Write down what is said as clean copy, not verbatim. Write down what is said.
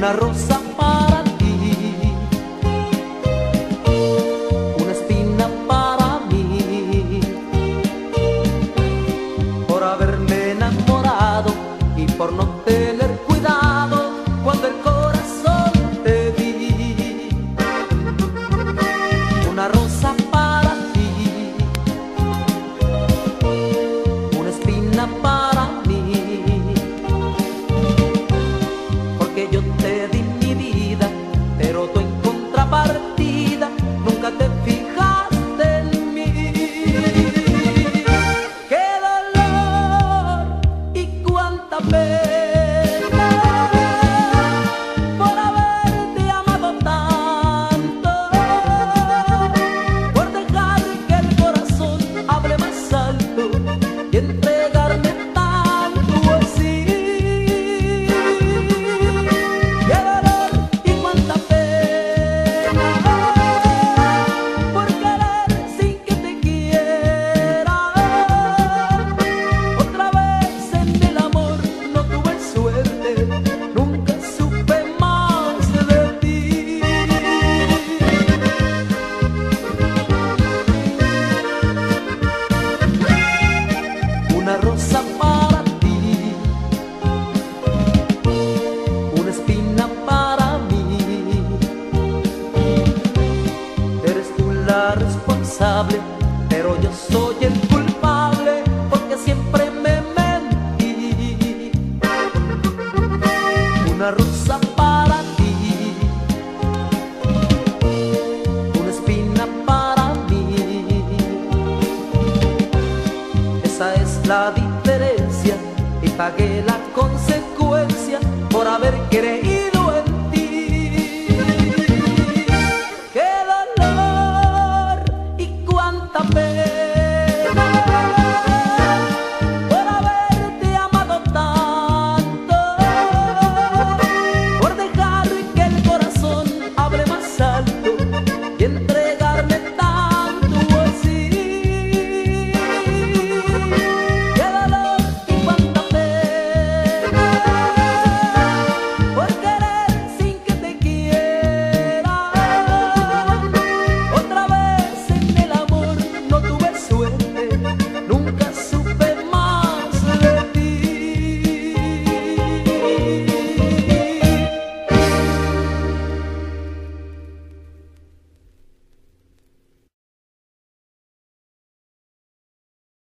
una rosa para ti, una espina para mí, por haberme enamorado y por no tener cuidado cuando el corazón te di. Una rosa para ti, una espina para mí, porque yo te di mi vida, pero tú en contrapartida nunca te fijaste en mí. ¡Qué dolor y cuánta pena por haberte amado tanto, por dejar que el corazón hable más alto y entregarme tanto así! ¡Qué dolor y cuánta pena por querer sin que te quiera! Otra vez en el amor no tuve suerte, nunca supe más de ti. Una rosa para ti, una espina para mí, eres tú la responsable, pero yo soy el culpable porque siempre me mentí. Una rosa para ti, una espina para mí, esa es la diferencia y pagué la consecuencia por haber creído